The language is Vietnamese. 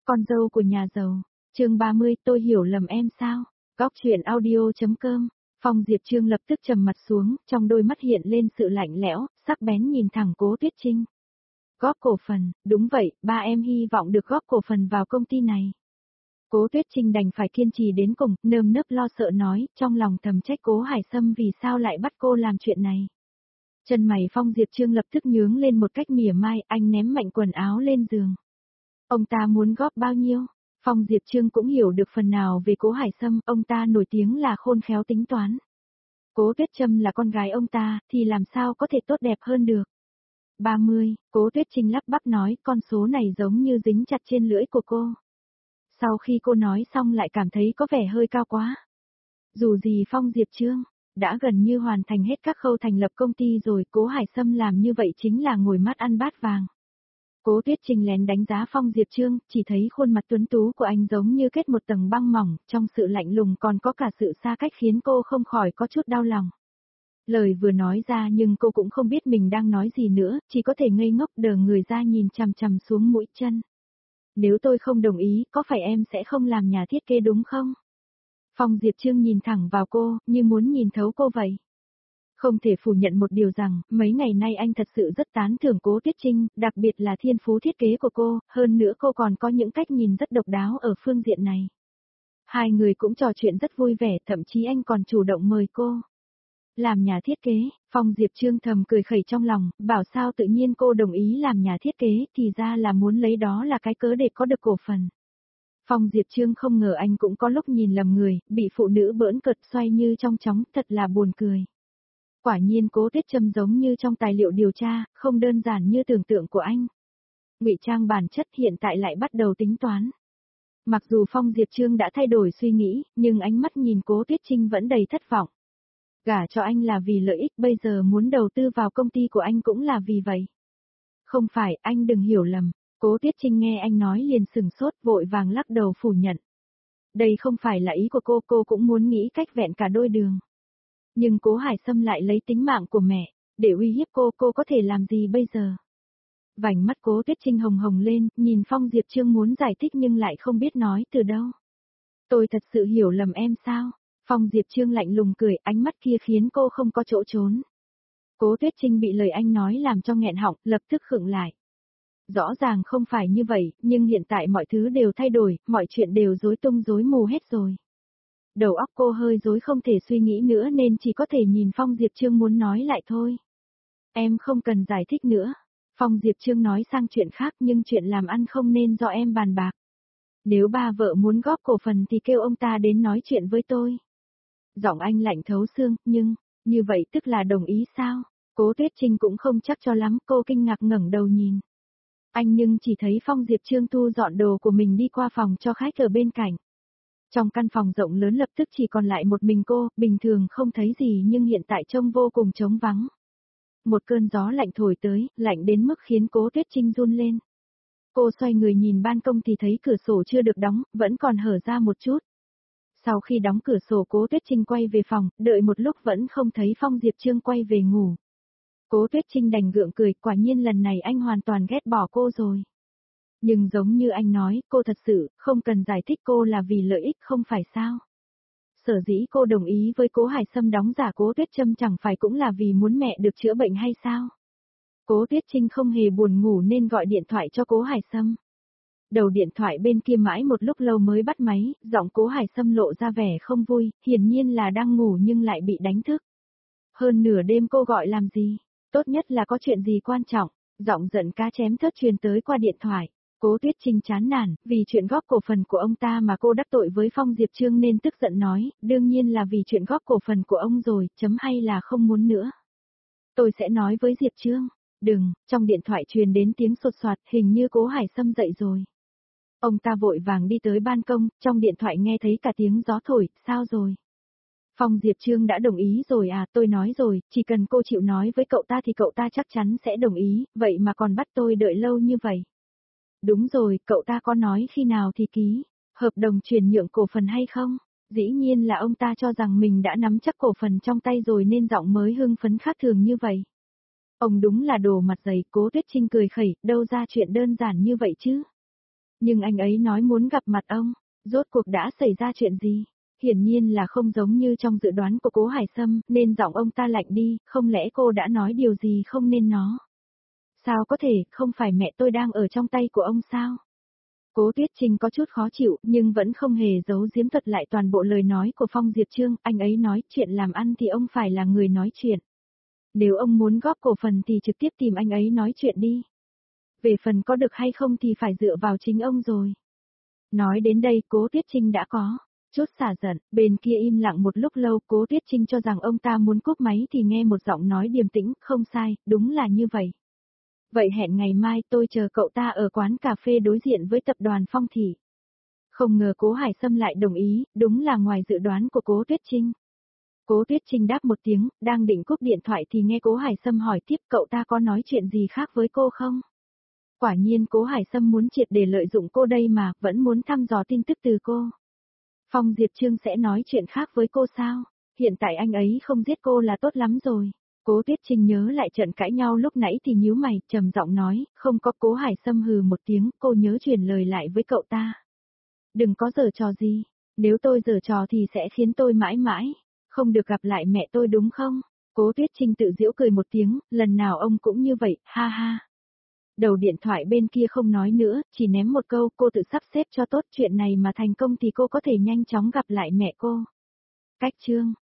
Con dâu của nhà giàu. Chương 30, tôi hiểu lầm em sao? Góc truyện audio.com. Phong Diệp Trương lập tức trầm mặt xuống, trong đôi mắt hiện lên sự lạnh lẽo, sắc bén nhìn thẳng Cố Tuyết Trinh. Góp cổ phần, đúng vậy, ba em hy vọng được góp cổ phần vào công ty này. Cố Tuyết Trinh đành phải kiên trì đến cùng, nơm nớp lo sợ nói, trong lòng thầm trách Cố Hải Sâm vì sao lại bắt cô làm chuyện này. Chân mày Phong Diệp Trương lập tức nhướng lên một cách mỉa mai, anh ném mạnh quần áo lên giường. Ông ta muốn góp bao nhiêu? Phong Diệp Trương cũng hiểu được phần nào về Cố Hải Sâm, ông ta nổi tiếng là khôn khéo tính toán. Cố Tuyết Trâm là con gái ông ta, thì làm sao có thể tốt đẹp hơn được. 30, Cố Tuyết Trinh lắp bắp nói, con số này giống như dính chặt trên lưỡi của cô. Sau khi cô nói xong lại cảm thấy có vẻ hơi cao quá. Dù gì Phong Diệp Trương đã gần như hoàn thành hết các khâu thành lập công ty rồi, Cố Hải Sâm làm như vậy chính là ngồi mắt ăn bát vàng. Cố Tuyết Trinh lén đánh giá Phong Diệp Trương, chỉ thấy khuôn mặt tuấn tú của anh giống như kết một tầng băng mỏng, trong sự lạnh lùng còn có cả sự xa cách khiến cô không khỏi có chút đau lòng. Lời vừa nói ra nhưng cô cũng không biết mình đang nói gì nữa, chỉ có thể ngây ngốc đờ người ra nhìn chằm chằm xuống mũi chân. Nếu tôi không đồng ý, có phải em sẽ không làm nhà thiết kế đúng không? Phong Diệp Trương nhìn thẳng vào cô, như muốn nhìn thấu cô vậy. Không thể phủ nhận một điều rằng, mấy ngày nay anh thật sự rất tán thưởng Cố Tuyết Trinh, đặc biệt là thiên phú thiết kế của cô, hơn nữa cô còn có những cách nhìn rất độc đáo ở phương diện này. Hai người cũng trò chuyện rất vui vẻ, thậm chí anh còn chủ động mời cô làm nhà thiết kế. Phong Diệp Trương thầm cười khẩy trong lòng, bảo sao tự nhiên cô đồng ý làm nhà thiết kế, thì ra là muốn lấy đó là cái cớ để có được cổ phần. Phong Diệp Trương không ngờ anh cũng có lúc nhìn lầm người, bị phụ nữ bỡn cợt xoay như trong chóng, thật là buồn cười. Quả nhiên Cố Tuyết Trâm giống như trong tài liệu điều tra, không đơn giản như tưởng tượng của anh. Ngụy trang bản chất hiện tại lại bắt đầu tính toán. Mặc dù Phong Diệp Trương đã thay đổi suy nghĩ, nhưng ánh mắt nhìn Cố Tuyết Trinh vẫn đầy thất vọng. Gả cho anh là vì lợi ích, bây giờ muốn đầu tư vào công ty của anh cũng là vì vậy. Không phải, anh đừng hiểu lầm. Cố Tuyết Trinh nghe anh nói liền sừng sốt, vội vàng lắc đầu phủ nhận. Đây không phải là ý của cô cũng muốn nghĩ cách vẹn cả đôi đường. Nhưng Cố Hải Sâm lại lấy tính mạng của mẹ, để uy hiếp cô có thể làm gì bây giờ? Vành mắt Cố Tuyết Trinh hồng hồng lên, nhìn Phong Diệp Trương muốn giải thích nhưng lại không biết nói từ đâu. Tôi thật sự hiểu lầm em sao? Phong Diệp Trương lạnh lùng cười, ánh mắt kia khiến cô không có chỗ trốn. Cố Tuyết Trinh bị lời anh nói làm cho nghẹn họng, lập tức khựng lại. Rõ ràng không phải như vậy, nhưng hiện tại mọi thứ đều thay đổi, mọi chuyện đều rối tung rối mù hết rồi. Đầu óc cô hơi rối không thể suy nghĩ nữa nên chỉ có thể nhìn Phong Diệp Trương muốn nói lại thôi. Em không cần giải thích nữa. Phong Diệp Trương nói sang chuyện khác, nhưng chuyện làm ăn không nên do em bàn bạc. Nếu ba vợ muốn góp cổ phần thì kêu ông ta đến nói chuyện với tôi. Giọng anh lạnh thấu xương, nhưng, như vậy tức là đồng ý sao? Cố Tuyết Trinh cũng không chắc cho lắm, cô kinh ngạc ngẩng đầu nhìn. Anh nhưng chỉ thấy Phong Diệp Trương thu dọn đồ của mình đi qua phòng cho khách ở bên cạnh. Trong căn phòng rộng lớn lập tức chỉ còn lại một mình cô, bình thường không thấy gì nhưng hiện tại trông vô cùng trống vắng. Một cơn gió lạnh thổi tới, lạnh đến mức khiến Cố Tuyết Trinh run lên. Cô xoay người nhìn ban công thì thấy cửa sổ chưa được đóng, vẫn còn hở ra một chút. Sau khi đóng cửa sổ Cố Tuyết Trinh quay về phòng, đợi một lúc vẫn không thấy Phong Diệp Trương quay về ngủ. Cố Tuyết Trinh đành gượng cười, quả nhiên lần này anh hoàn toàn ghét bỏ cô rồi. Nhưng giống như anh nói, cô thật sự, không cần giải thích, cô là vì lợi ích không phải sao. Sở dĩ cô đồng ý với Cố Hải Sâm đóng giả Cố Tuyết Trâm chẳng phải cũng là vì muốn mẹ được chữa bệnh hay sao? Cố Tuyết Trinh không hề buồn ngủ nên gọi điện thoại cho Cố Hải Sâm. Đầu điện thoại bên kia mãi một lúc lâu mới bắt máy, giọng Cố Hải Sâm lộ ra vẻ không vui, hiển nhiên là đang ngủ nhưng lại bị đánh thức. Hơn nửa đêm cô gọi làm gì? Tốt nhất là có chuyện gì quan trọng. Giọng giận cá chém thớt truyền tới qua điện thoại. Cố Tuyết Trinh chán nản, vì chuyện góp cổ phần của ông ta mà cô đắc tội với Phong Diệp Trương nên tức giận nói, đương nhiên là vì chuyện góp cổ phần của ông rồi, chấm hay là không muốn nữa. Tôi sẽ nói với Diệp Trương. Đừng, trong điện thoại truyền đến tiếng sột soạt, hình như Cố Hải Sâm dậy rồi. Ông ta vội vàng đi tới ban công, trong điện thoại nghe thấy cả tiếng gió thổi, sao rồi? Phong Diệp Trương đã đồng ý rồi à, tôi nói rồi, chỉ cần cô chịu nói với cậu ta thì cậu ta chắc chắn sẽ đồng ý, vậy mà còn bắt tôi đợi lâu như vậy. Đúng rồi, cậu ta có nói khi nào thì ký, hợp đồng chuyển nhượng cổ phần hay không? Dĩ nhiên là ông ta cho rằng mình đã nắm chắc cổ phần trong tay rồi nên giọng mới hưng phấn khác thường như vậy. Ông đúng là đồ mặt dày, Cố Tuyết Trinh cười khẩy, đâu ra chuyện đơn giản như vậy chứ. Nhưng anh ấy nói muốn gặp mặt ông, rốt cuộc đã xảy ra chuyện gì? Hiển nhiên là không giống như trong dự đoán của Cố Hải Sâm, nên giọng ông ta lạnh đi, không lẽ cô đã nói điều gì không nên nó? Sao có thể, không phải mẹ tôi đang ở trong tay của ông sao? Cố Tuyết Trinh có chút khó chịu, nhưng vẫn không hề giấu giếm thuật lại toàn bộ lời nói của Phong Diệp Trương, anh ấy nói chuyện làm ăn thì ông phải là người nói chuyện. Nếu ông muốn góp cổ phần thì trực tiếp tìm anh ấy nói chuyện đi. Về phần có được hay không thì phải dựa vào chính ông rồi. Nói đến đây Cố Tuyết Trinh đã có chút xả giận, bên kia im lặng một lúc lâu Cố Tuyết Trinh cho rằng ông ta muốn cúp máy thì nghe một giọng nói điềm tĩnh, không sai, đúng là như vậy. Vậy hẹn ngày mai tôi chờ cậu ta ở quán cà phê đối diện với tập đoàn Phong Thị. Không ngờ Cố Hải Sâm lại đồng ý, đúng là ngoài dự đoán của Cố Tuyết Trinh. Cố Tuyết Trinh đáp một tiếng, đang định cúp điện thoại thì nghe Cố Hải Sâm hỏi tiếp cậu ta có nói chuyện gì khác với cô không? Quả nhiên Cố Hải Sâm muốn triệt để lợi dụng cô đây mà, vẫn muốn thăm dò tin tức từ cô. Phong Diệp Trương sẽ nói chuyện khác với cô sao? Hiện tại anh ấy không giết cô là tốt lắm rồi. Cố Tuyết Trinh nhớ lại trận cãi nhau lúc nãy thì nhíu mày, trầm giọng nói, không có. Cố Hải Sâm hừ một tiếng, cô nhớ truyền lời lại với cậu ta. Đừng có giở trò gì, nếu tôi giở trò thì sẽ khiến tôi mãi mãi không được gặp lại mẹ tôi đúng không? Cố Tuyết Trinh tự giễu cười một tiếng, lần nào ông cũng như vậy, ha ha. Đầu điện thoại bên kia không nói nữa, chỉ ném một câu, cô tự sắp xếp cho tốt chuyện này mà thành công thì cô có thể nhanh chóng gặp lại mẹ cô. Cách chương